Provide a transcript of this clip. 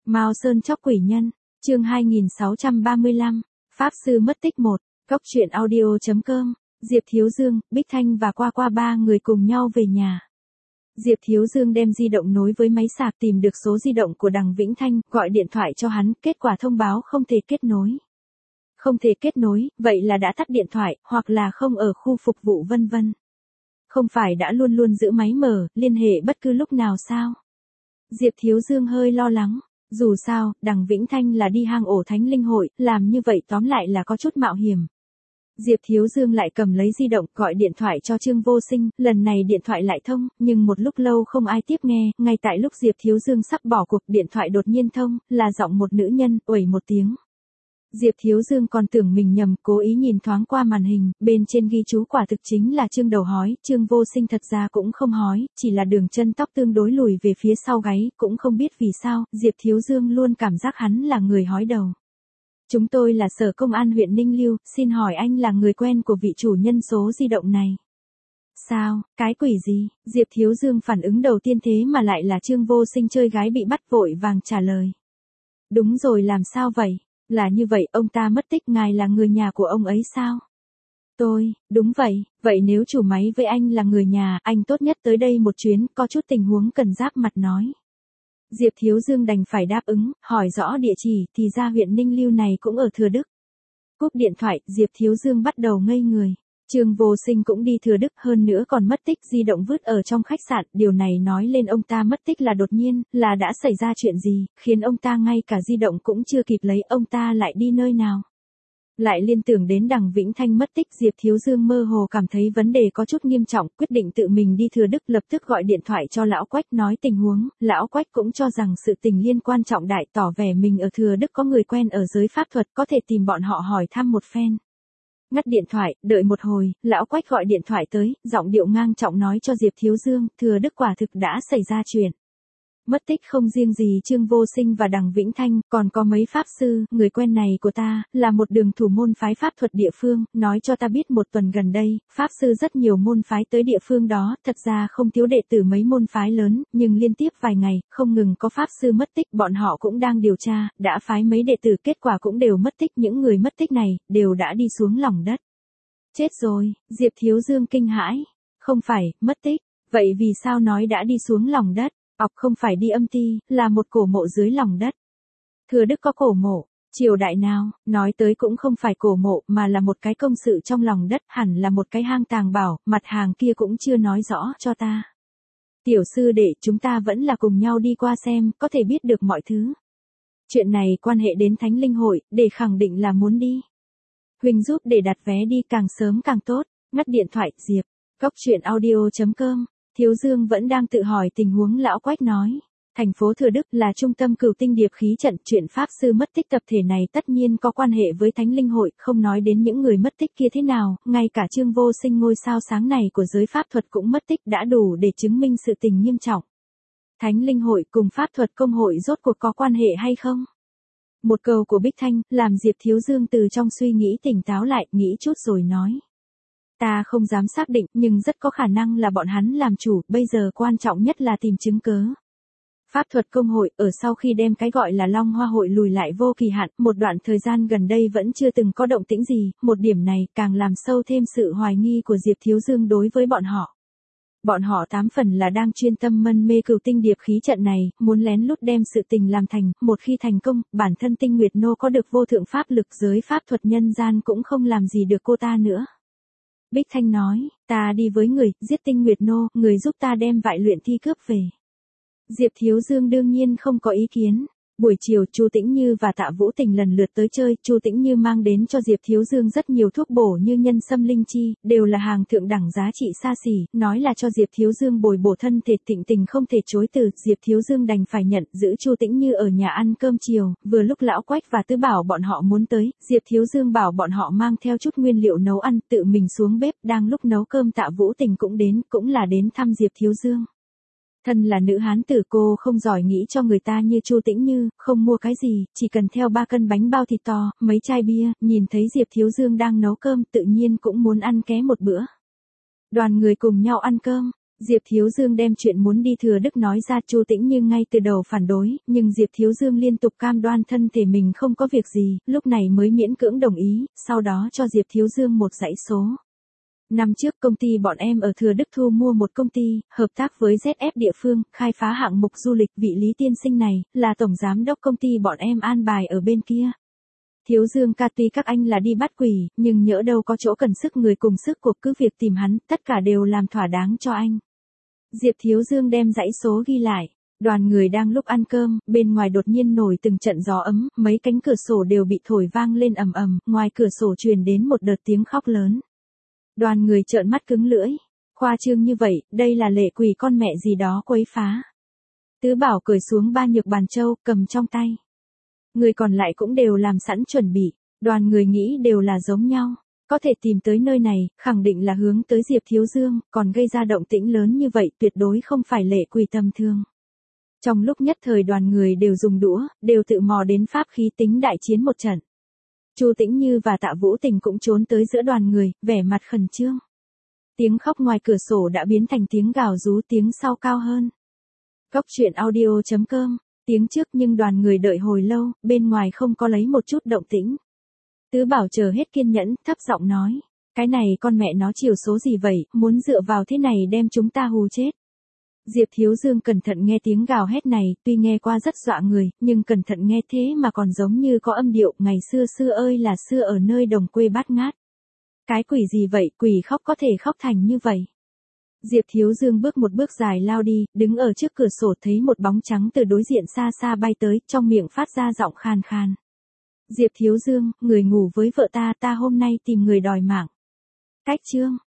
Mao Sơn chóc quỷ nhân, chương 2635, Pháp Sư mất tích 1, Góc truyện audio.com, Diệp Thiếu Dương, Bích Thanh và Qua ba người cùng nhau về nhà. Diệp Thiếu Dương đem di động nối với máy sạc tìm được số di động của Đằng Vĩnh Thanh, gọi điện thoại cho hắn, kết quả thông báo không thể kết nối. Không thể kết nối, vậy là đã tắt điện thoại, hoặc là không ở khu phục vụ vân vân. Không phải đã luôn luôn giữ máy mở, liên hệ bất cứ lúc nào sao? Diệp Thiếu Dương hơi lo lắng. Dù sao, Đằng Vĩnh Thanh là đi hang ổ Thánh Linh Hội, làm như vậy tóm lại là có chút mạo hiểm. Diệp Thiếu Dương lại cầm lấy di động gọi điện thoại cho Trương Vô Sinh, lần này điện thoại lại thông, nhưng một lúc lâu không ai tiếp nghe, ngay tại lúc Diệp Thiếu Dương sắp bỏ cuộc điện thoại đột nhiên thông, là giọng một nữ nhân, uể một tiếng. Diệp Thiếu Dương còn tưởng mình nhầm, cố ý nhìn thoáng qua màn hình, bên trên ghi chú quả thực chính là Trương Đầu Hói, Trương Vô Sinh thật ra cũng không hói, chỉ là đường chân tóc tương đối lùi về phía sau gáy, cũng không biết vì sao, Diệp Thiếu Dương luôn cảm giác hắn là người hói đầu. Chúng tôi là Sở Công an huyện Ninh Lưu, xin hỏi anh là người quen của vị chủ nhân số di động này. Sao, cái quỷ gì? Diệp Thiếu Dương phản ứng đầu tiên thế mà lại là Trương Vô Sinh chơi gái bị bắt vội vàng trả lời. Đúng rồi, làm sao vậy? Là như vậy, ông ta mất tích, ngài là người nhà của ông ấy sao? Đúng vậy, vậy nếu chủ máy với anh là người nhà, anh tốt nhất tới đây một chuyến, có chút tình huống cần giáp mặt nói. Diệp Thiếu Dương đành phải đáp ứng, hỏi rõ địa chỉ, thì ra huyện Ninh Lưu này cũng ở Thừa Đức. Cúp điện thoại, Diệp Thiếu Dương bắt đầu ngây người. Trương Vô Sinh cũng đi Thừa Đức, hơn nữa còn mất tích, di động vứt ở trong khách sạn, điều này nói lên ông ta mất tích là đột nhiên, là đã xảy ra chuyện gì, khiến ông ta ngay cả di động cũng chưa kịp lấy, ông ta lại đi nơi nào. Lại liên tưởng đến Đằng Vĩnh Thanh mất tích, Diệp Thiếu Dương mơ hồ cảm thấy vấn đề có chút nghiêm trọng, quyết định tự mình đi Thừa Đức, lập tức gọi điện thoại cho Lão Quách nói tình huống, Lão Quách cũng cho rằng sự tình liên quan trọng đại, tỏ vẻ mình ở Thừa Đức có người quen ở giới pháp thuật, có thể tìm bọn họ hỏi thăm một phen. Ngắt điện thoại, đợi một hồi, Lão Quách gọi điện thoại tới, giọng điệu ngang trọng nói cho Diệp Thiếu Dương, Thừa Đức quả thực đã xảy ra chuyện. Mất tích không riêng gì Trương Vô Sinh và Đằng Vĩnh Thanh, còn có mấy pháp sư, người quen này của ta, là một đường thủ môn phái pháp thuật địa phương, nói cho ta biết một tuần gần đây, pháp sư rất nhiều môn phái tới địa phương đó, thật ra không thiếu đệ tử mấy môn phái lớn, nhưng liên tiếp vài ngày, không ngừng có pháp sư mất tích, bọn họ cũng đang điều tra, đã phái mấy đệ tử, kết quả cũng đều mất tích, những người mất tích này, đều đã đi xuống lòng đất. Chết rồi, Diệp Thiếu Dương kinh hãi, không phải, mất tích, vậy vì sao nói đã đi xuống lòng đất? Không phải đi âm ti, là một cổ mộ dưới lòng đất. Thừa Đức có cổ mộ, triều đại nào, nói tới cũng không phải cổ mộ mà là một cái công sự trong lòng đất, hẳn là một cái hang tàng bảo, mặt hàng kia cũng chưa nói rõ cho ta. Tiểu sư đệ, chúng ta vẫn là cùng nhau đi qua xem, có thể biết được mọi thứ. Chuyện này quan hệ đến Thánh Linh Hội, để khẳng định là muốn đi. Huỳnh giúp để đặt vé đi càng sớm càng tốt, ngắt điện thoại, Diệp. Góc truyện audio.com. Thiếu Dương vẫn đang tự hỏi tình huống. Lão Quách nói, thành phố Thừa Đức là trung tâm Cửu Tinh Điệp khí trận, chuyện pháp sư mất tích tập thể này tất nhiên có quan hệ với Thánh Linh Hội, không nói đến những người mất tích kia thế nào, ngay cả Trương Vô Sinh ngôi sao sáng này của giới pháp thuật cũng mất tích, đã đủ để chứng minh sự tình nghiêm trọng. Thánh Linh Hội cùng pháp thuật công hội rốt cuộc có quan hệ hay không? Một câu của Bích Thanh, làm Diệp Thiếu Dương từ trong suy nghĩ tỉnh táo lại, nghĩ chút rồi nói. Ta không dám xác định, nhưng rất có khả năng là bọn hắn làm chủ, bây giờ quan trọng nhất là tìm chứng cớ. Pháp thuật công hội, ở sau khi đem cái gọi là Long Hoa hội lùi lại vô kỳ hạn, một đoạn thời gian gần đây vẫn chưa từng có động tĩnh gì, một điểm này càng làm sâu thêm sự hoài nghi của Diệp Thiếu Dương đối với bọn họ. Bọn họ 8 phần là đang chuyên tâm mân mê Cửu Tinh Điệp khí trận này, muốn lén lút đem sự tình làm thành, một khi thành công, bản thân Tinh Nguyệt Nô có được vô thượng pháp lực, giới pháp thuật nhân gian cũng không làm gì được cô ta nữa. Bích Thanh nói, ta đi với người, giết Tinh Nguyệt Nô, người giúp ta đem vại luyện thi cướp về. Diệp Thiếu Dương đương nhiên không có ý kiến. Buổi chiều, Chu Tĩnh Như và Tạ Vũ Tình lần lượt tới chơi, Chu Tĩnh Như mang đến cho Diệp Thiếu Dương rất nhiều thuốc bổ như nhân sâm linh chi, đều là hàng thượng đẳng giá trị xa xỉ, nói là cho Diệp Thiếu Dương bồi bổ thân thể, Thịnh Tình không thể chối từ, Diệp Thiếu Dương đành phải nhận, giữ Chu Tĩnh Như ở nhà ăn cơm chiều, vừa lúc Lão Quách và Tứ Bảo bọn họ muốn tới, Diệp Thiếu Dương bảo bọn họ mang theo chút nguyên liệu nấu ăn, tự mình xuống bếp, đang lúc nấu cơm Tạ Vũ Tình cũng đến, cũng là đến thăm Diệp Thiếu Dương. Thân là nữ hán tử, cô không giỏi nghĩ cho người ta như Chu Tĩnh Như, không mua cái gì, chỉ cần theo 3 cân bánh bao thịt to, mấy chai bia, nhìn thấy Diệp Thiếu Dương đang nấu cơm, tự nhiên cũng muốn ăn ké một bữa. Đoàn người cùng nhau ăn cơm, Diệp Thiếu Dương đem chuyện muốn đi Thừa Đức nói ra, Chu Tĩnh Như ngay từ đầu phản đối, nhưng Diệp Thiếu Dương liên tục cam đoan thân thể mình không có việc gì, lúc này mới miễn cưỡng đồng ý, sau đó cho Diệp Thiếu Dương một dãy số. Năm trước công ty bọn em ở Thừa Đức thu mua một công ty, hợp tác với ZF địa phương, khai phá hạng mục du lịch, vị Lý tiên sinh này, là tổng giám đốc công ty bọn em an bài ở bên kia. Thiếu Dương ca, tuy các anh là đi bắt quỷ, nhưng nhỡ đâu có chỗ cần sức người cùng sức cuộc, cứ việc tìm hắn, tất cả đều làm thỏa đáng cho anh. Diệp Thiếu Dương đem dãy số ghi lại. Đoàn người đang lúc ăn cơm, bên ngoài đột nhiên nổi từng trận gió ấm, mấy cánh cửa sổ đều bị thổi vang lên ầm ầm, ngoài cửa sổ truyền đến một đợt tiếng khóc lớn. Đoàn người trợn mắt cứng lưỡi. Khoa trương như vậy, đây là lệ quỷ con mẹ gì đó quấy phá. Tứ Bảo cởi xuống 3 nhược bàn châu, cầm trong tay. Người còn lại cũng đều làm sẵn chuẩn bị. Đoàn người nghĩ đều là giống nhau. Có thể tìm tới nơi này, khẳng định là hướng tới Diệp Thiếu Dương, còn gây ra động tĩnh lớn như vậy tuyệt đối không phải lệ quỷ tầm thường. Trong lúc nhất thời đoàn người đều dùng đũa, đều tự mò đến pháp khí tính đại chiến một trận. Chu Tĩnh Như và Tạ Vũ Tình cũng trốn tới giữa đoàn người, vẻ mặt khẩn trương. Tiếng khóc ngoài cửa sổ đã biến thành tiếng gào rú, tiếng sau cao hơn. Góc truyện audio.com, tiếng trước nhưng đoàn người đợi hồi lâu, bên ngoài không có lấy một chút động tĩnh. Tứ Bảo chờ hết kiên nhẫn, thấp giọng nói. Cái này con mẹ nó chiều số gì vậy, muốn dựa vào thế này đem chúng ta hù chết. Diệp Thiếu Dương cẩn thận nghe tiếng gào hét này, tuy nghe qua rất dọa người, nhưng cẩn thận nghe thế mà còn giống như có âm điệu, ngày xưa xưa ơi là xưa ở nơi đồng quê bát ngát. Cái quỷ gì vậy, quỷ khóc có thể khóc thành như vậy. Diệp Thiếu Dương bước một bước dài lao đi, đứng ở trước cửa sổ thấy một bóng trắng từ đối diện xa xa bay tới, trong miệng phát ra giọng khàn khàn. Diệp Thiếu Dương, người ngủ với vợ ta hôm nay tìm người đòi mạng. Cách chương.